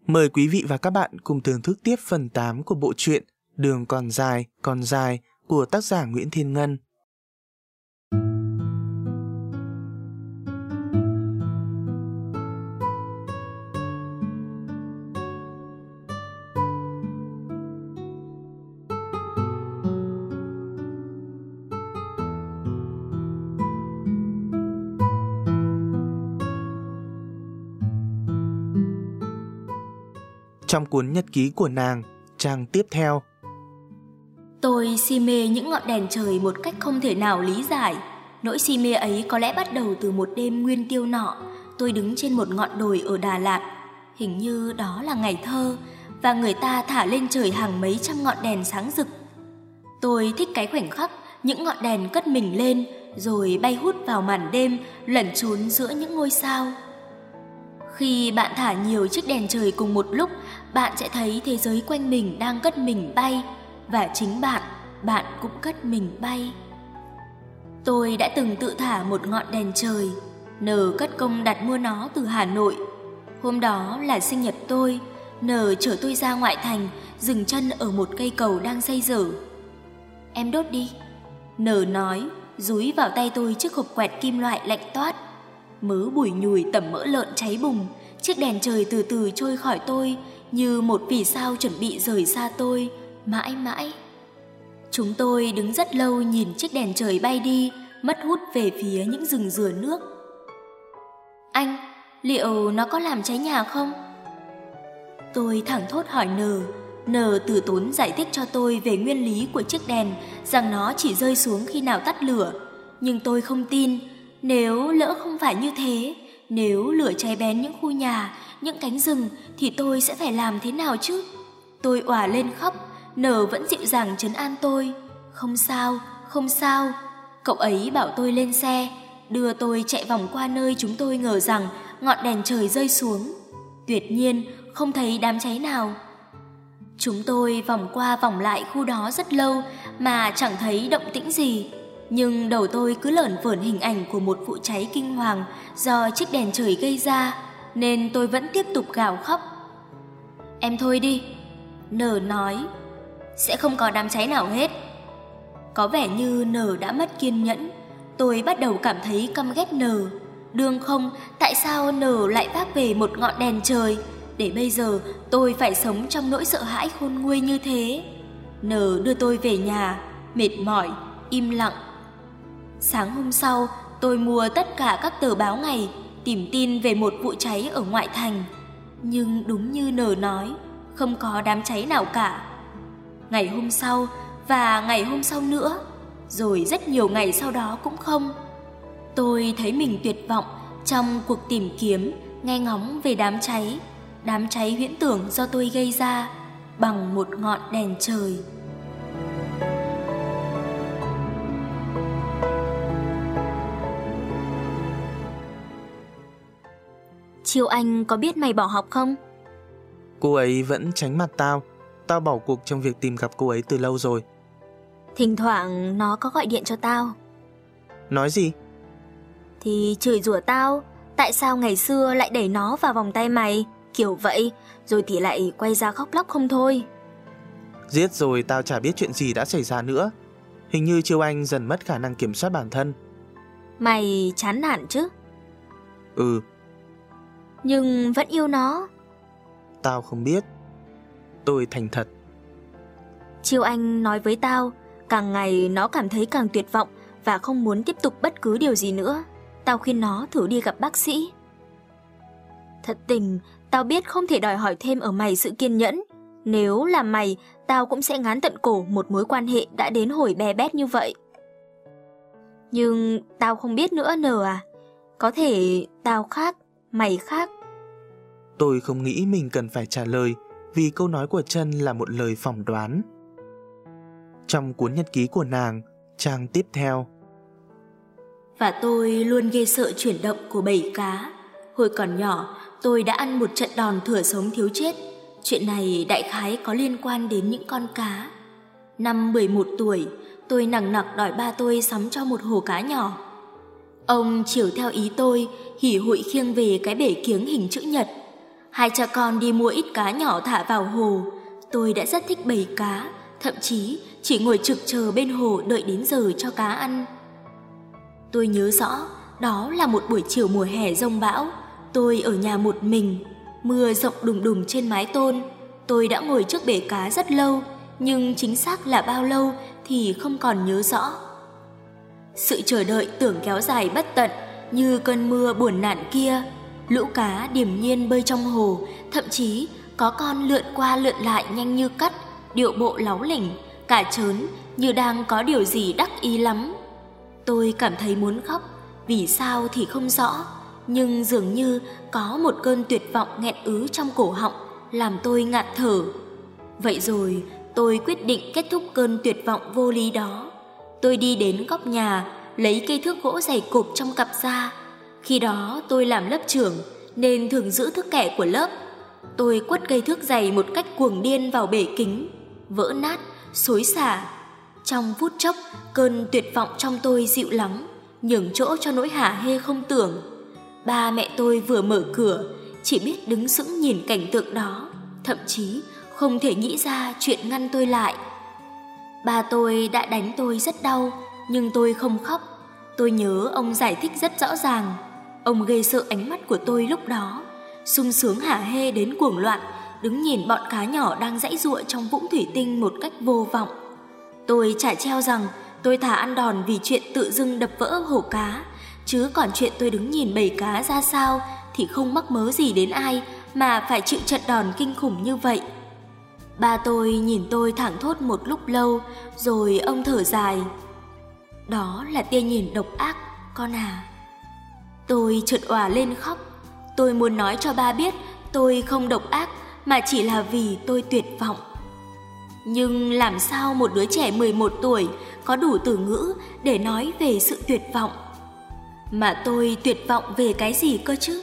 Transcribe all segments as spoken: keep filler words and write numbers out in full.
Mời quý vị và các bạn cùng thưởng thức tiếp phần tám của bộ truyện Đường còn dài, còn dài của tác giả Nguyễn Thiên Ngân. Trong cuốn nhật ký của nàng, trang tiếp theo. Tôi si mê những ngọn đèn trời một cách không thể nào lý giải. Nỗi si mê ấy có lẽ bắt đầu từ một đêm nguyên tiêu nọ. Tôi đứng trên một ngọn đồi ở Đà Lạt. Hình như đó là ngày thơ, và người ta thả lên trời hàng mấy trăm ngọn đèn sáng rực. Tôi thích cái khoảnh khắc những ngọn đèn cất mình lên, rồi bay hút vào màn đêm, lẩn trốn giữa những ngôi sao. Khi bạn thả nhiều chiếc đèn trời cùng một lúc, bạn sẽ thấy thế giới quanh mình đang cất mình bay, và chính bạn, bạn cũng cất mình bay. Tôi đã từng tự thả một ngọn đèn trời, N cất công đặt mua nó từ Hà Nội. Hôm đó là sinh nhật tôi, N chở tôi ra ngoại thành, dừng chân ở một cây cầu đang xây dở. Em đốt đi, N nói, dúi vào tay tôi chiếc hộp quẹt kim loại lạnh toát. Mớ bùi nhùi tẩm mỡ lợn cháy bùng, chiếc đèn trời từ từ trôi khỏi tôi như một vì sao chuẩn bị rời xa tôi, mãi mãi. Chúng tôi đứng rất lâu nhìn chiếc đèn trời bay đi, mất hút về phía những rừng dừa nước. Anh, liệu nó có làm cháy nhà không? Tôi thẳng thốt hỏi N. N từ tốn giải thích cho tôi về nguyên lý của chiếc đèn, rằng nó chỉ rơi xuống khi nào tắt lửa. Nhưng tôi không tin. Nếu lỡ không phải như thế, nếu lửa cháy bén những khu nhà, những cánh rừng, thì tôi sẽ phải làm thế nào chứ? Tôi òa lên khóc. N vẫn dịu dàng trấn an tôi. Không sao, không sao. Cậu ấy bảo tôi lên xe, đưa tôi chạy vòng qua nơi chúng tôi ngờ rằng ngọn đèn trời rơi xuống. Tuyệt nhiên, không thấy đám cháy nào. Chúng tôi vòng qua vòng lại khu đó rất lâu mà chẳng thấy động tĩnh gì. Nhưng đầu tôi cứ lởn vởn hình ảnh của một vụ cháy kinh hoàng do chiếc đèn trời gây ra, nên tôi vẫn tiếp tục gào khóc. Em thôi đi, N nói, sẽ không có đám cháy nào hết. Có vẻ như N đã mất kiên nhẫn. Tôi bắt đầu cảm thấy căm ghét N. Đương không, tại sao N lại vác về một ngọn đèn trời, để bây giờ tôi phải sống trong nỗi sợ hãi khôn nguôi như thế. N đưa tôi về nhà, mệt mỏi, im lặng. Sáng hôm sau, tôi mua tất cả các tờ báo ngày, tìm tin về một vụ cháy ở ngoại thành. Nhưng đúng như N nói, không có đám cháy nào cả. Ngày hôm sau, và ngày hôm sau nữa, rồi rất nhiều ngày sau đó cũng không. Tôi thấy mình tuyệt vọng trong cuộc tìm kiếm, nghe ngóng về đám cháy. Đám cháy huyễn tưởng do tôi gây ra bằng một ngọn đèn trời. Chiêu Anh có biết mày bỏ học không? Cô ấy vẫn tránh mặt tao. Tao bỏ cuộc trong việc tìm gặp cô ấy từ lâu rồi. Thỉnh thoảng nó có gọi điện cho tao. Nói gì? Thì chửi rủa tao, tại sao ngày xưa lại đẩy nó vào vòng tay mày, kiểu vậy, rồi thì lại quay ra khóc lóc không thôi. Giết rồi tao chả biết chuyện gì đã xảy ra nữa. Hình như Chiêu Anh dần mất khả năng kiểm soát bản thân. Mày chán nản chứ? Ừ. Nhưng vẫn yêu nó. Tao không biết. Tôi thành thật. Chiêu Anh nói với tao, càng ngày nó cảm thấy càng tuyệt vọng và không muốn tiếp tục bất cứ điều gì nữa. Tao khuyên nó thử đi gặp bác sĩ. Thật tình, tao biết không thể đòi hỏi thêm ở mày sự kiên nhẫn. Nếu là mày, tao cũng sẽ ngán tận cổ một mối quan hệ đã đến hồi bè bét như vậy. Nhưng tao không biết nữa N à. Có thể tao khác, mày khác. Tôi không nghĩ mình cần phải trả lời, vì câu nói của Trân là một lời phỏng đoán. Trong cuốn nhật ký của nàng, trang tiếp theo. Và tôi luôn ghê sợ chuyển động của bầy cá. Hồi còn nhỏ, tôi đã ăn một trận đòn thừa sống thiếu chết. Chuyện này đại khái có liên quan đến những con cá. Năm mười một tuổi, tôi nằng nặc đòi ba tôi sắm cho một hồ cá nhỏ. Ông chiều theo ý tôi, hỉ hụi khiêng về cái bể kiếng hình chữ nhật. Hai cha con đi mua ít cá nhỏ thả vào hồ. Tôi đã rất thích bầy cá, thậm chí chỉ ngồi trực chờ bên hồ đợi đến giờ cho cá ăn. Tôi nhớ rõ, đó là một buổi chiều mùa hè giông bão. Tôi ở nhà một mình, mưa rộng đùng đùng trên mái tôn. Tôi đã ngồi trước bể cá rất lâu, nhưng chính xác là bao lâu thì không còn nhớ rõ. Sự chờ đợi tưởng kéo dài bất tận như cơn mưa buồn nản kia. Lũ cá điềm nhiên bơi trong hồ, thậm chí có con lượn qua lượn lại nhanh như cắt, điệu bộ láu lỉnh, cả trớn như đang có điều gì đắc ý lắm. Tôi cảm thấy muốn khóc, vì sao thì không rõ, nhưng dường như có một cơn tuyệt vọng nghẹn ứ trong cổ họng làm tôi ngạt thở. Vậy rồi tôi quyết định kết thúc cơn tuyệt vọng vô lý đó. Tôi đi đến góc nhà, lấy cây thước gỗ dày cộp trong cặp ra. Khi đó tôi làm lớp trưởng nên thường giữ thước kẻ của lớp. Tôi quất cây thước dày một cách cuồng điên vào bể kính, vỡ nát, xối xả. Trong phút chốc, cơn tuyệt vọng trong tôi dịu lắng, nhường chỗ cho nỗi hả hê không tưởng. Ba mẹ tôi vừa mở cửa, chỉ biết đứng sững nhìn cảnh tượng đó, thậm chí không thể nghĩ ra chuyện ngăn tôi lại. Ba tôi đã đánh tôi rất đau, nhưng tôi không khóc. Tôi nhớ ông giải thích rất rõ ràng. Ông ghê sợ ánh mắt của tôi lúc đó, sung sướng hả hê đến cuồng loạn, đứng nhìn bọn cá nhỏ đang giãy giụa trong vũng thủy tinh một cách vô vọng. Tôi chả treo rằng tôi thà ăn đòn vì chuyện tự dưng đập vỡ hồ cá, chứ còn chuyện tôi đứng nhìn bầy cá ra sao thì không mắc mớ gì đến ai mà phải chịu trận đòn kinh khủng như vậy. Ba tôi nhìn tôi thảng thốt một lúc lâu, rồi ông thở dài. Đó là tia nhìn độc ác, con à. Tôi chợt òa lên khóc. Tôi muốn nói cho ba biết tôi không độc ác, mà chỉ là vì tôi tuyệt vọng. Nhưng làm sao một đứa trẻ mười một tuổi có đủ từ ngữ để nói về sự tuyệt vọng? Mà tôi tuyệt vọng về cái gì cơ chứ?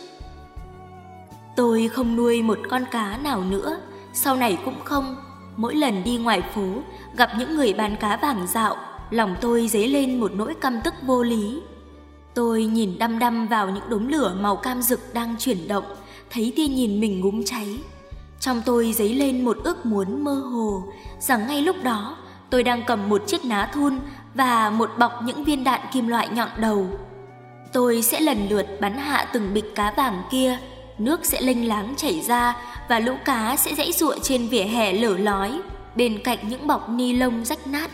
Tôi không nuôi một con cá nào nữa, sau này cũng không. Mỗi lần đi ngoài phố, gặp những người bán cá vàng dạo, lòng tôi dấy lên một nỗi căm tức vô lý. Tôi nhìn đăm đăm vào những đốm lửa màu cam rực đang chuyển động, thấy tia nhìn mình ngúm cháy. Trong tôi dấy lên một ước muốn mơ hồ, rằng ngay lúc đó tôi đang cầm một chiếc ná thun và một bọc những viên đạn kim loại nhọn đầu. Tôi sẽ lần lượt bắn hạ từng bịch cá vàng kia, nước sẽ lênh láng chảy ra và lũ cá sẽ giãy giụa trên vỉa hè lở lói, bên cạnh những bọc ni lông rách nát.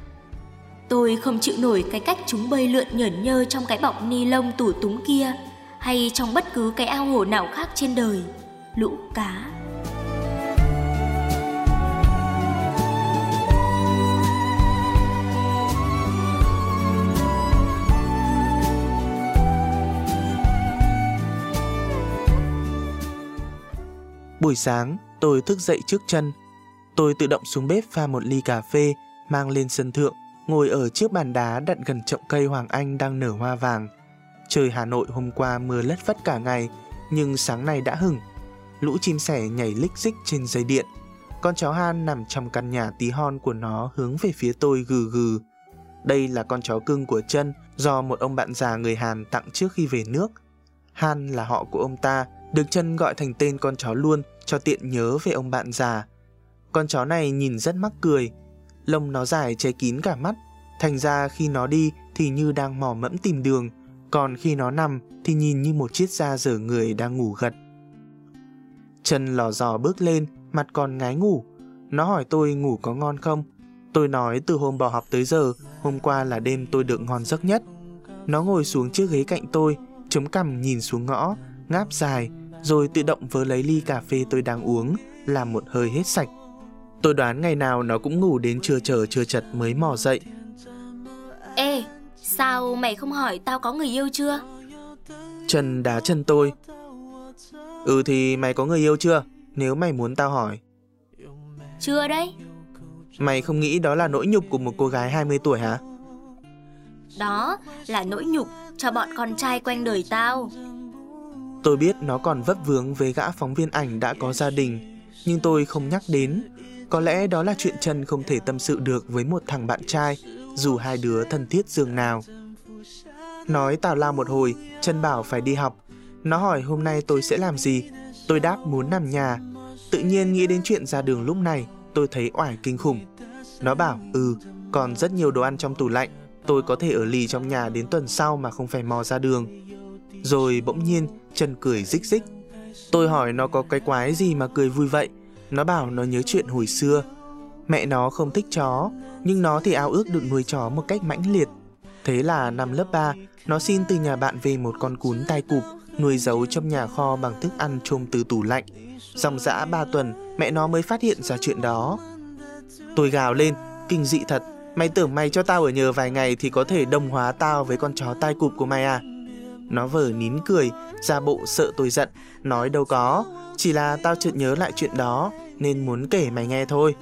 Tôi không chịu nổi cái cách chúng bơi lượn nhởn nhơ trong cái bọc ni lông tủi túng kia, hay trong bất cứ cái ao hồ nào khác trên đời. Lũ cá. Buổi sáng, tôi thức dậy trước Trân. Tôi tự động xuống bếp pha một ly cà phê, mang lên sân thượng, ngồi ở chiếc bàn đá đặt gần chậu cây Hoàng Anh đang nở hoa vàng. Trời Hà Nội hôm qua mưa lất phất cả ngày, nhưng sáng nay đã hửng. Lũ chim sẻ nhảy lích xích trên dây điện. Con chó Han nằm trong căn nhà tí hon của nó hướng về phía tôi gừ gừ. Đây là con chó cưng của Trân do một ông bạn già người Hàn tặng trước khi về nước. Han là họ của ông ta, được Trân gọi thành tên con chó luôn cho tiện nhớ về ông bạn già. Con chó này nhìn rất mắc cười, lông nó dài che kín cả mắt, thành ra khi nó đi thì như đang mò mẫm tìm đường, còn khi nó nằm thì nhìn như một chiếc da dở người đang ngủ gật. Trân lò dò bước lên, mặt còn ngái ngủ. Nó hỏi tôi ngủ có ngon không. Tôi nói từ hôm bỏ học tới giờ, hôm qua là đêm tôi được ngon giấc nhất. Nó ngồi xuống chiếc ghế cạnh tôi, chống cằm nhìn xuống ngõ, ngáp dài, rồi tự động vớ lấy ly cà phê tôi đang uống, làm một hơi hết sạch. Tôi đoán ngày nào nó cũng ngủ đến trưa trở trưa chật mới mò dậy. Ê, sao mày không hỏi tao có người yêu chưa? Trân đá chân tôi. Ừ thì mày có người yêu chưa? Nếu mày muốn tao hỏi. Chưa đấy. Mày không nghĩ đó là nỗi nhục của một cô gái hai mươi tuổi hả? Đó là nỗi nhục cho bọn con trai quanh đời tao. Tôi biết nó còn vấp vướng với gã phóng viên ảnh đã có gia đình, nhưng tôi không nhắc đến. Có lẽ đó là chuyện Trân không thể tâm sự được với một thằng bạn trai, dù hai đứa thân thiết dường nào. Nói tào lao một hồi, Trân bảo phải đi học. Nó hỏi hôm nay tôi sẽ làm gì. Tôi đáp muốn nằm nhà. Tự nhiên nghĩ đến chuyện ra đường lúc này, tôi thấy oải kinh khủng. Nó bảo ừ, còn rất nhiều đồ ăn trong tủ lạnh, tôi có thể ở lì trong nhà đến tuần sau mà không phải mò ra đường. Rồi bỗng nhiên Trân cười rích rích. Tôi hỏi nó có cái quái gì mà cười vui vậy. Nó bảo nó nhớ chuyện hồi xưa. Mẹ nó không thích chó, nhưng nó thì ao ước được nuôi chó một cách mãnh liệt. Thế là năm lớp ba, nó xin từ nhà bạn về một con cún tai cụp, nuôi giấu trong nhà kho bằng thức ăn trôm từ tủ lạnh. Dòng dã ba tuần, mẹ nó mới phát hiện ra chuyện đó. Tôi gào lên, kinh dị thật, mày tưởng mày cho tao ở nhờ vài ngày thì có thể đồng hóa tao với con chó tai cụp của mày à? Nó vờ nín cười, ra bộ sợ tôi giận, nói đâu có, chỉ là tao chợt nhớ lại chuyện đó nên muốn kể mày nghe thôi.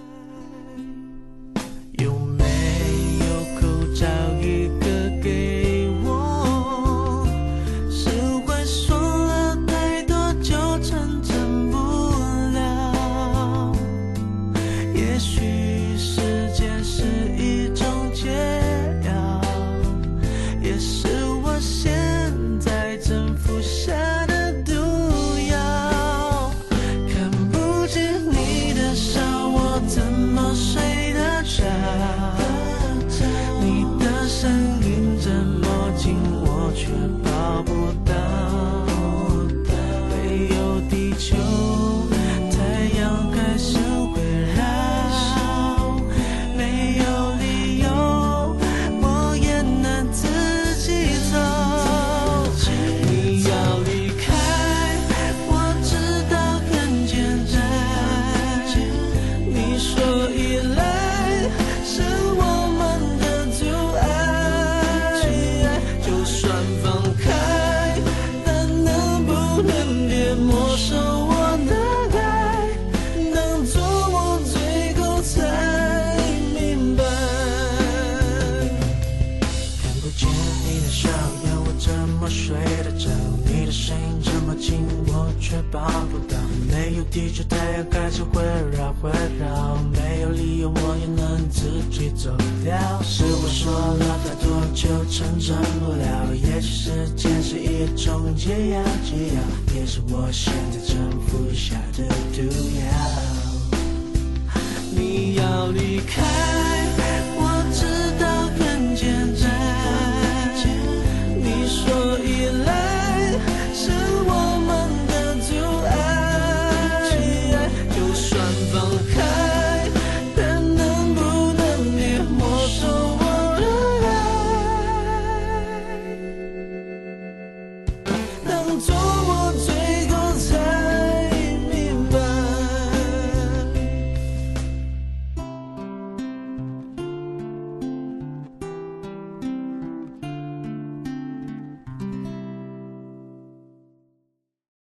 地球太阳开始环绕环绕，没有理由我也能自己走掉。是我说了太多就成真不了，也许时间是一种解药，解药也是我现在正服下的毒药。你要离开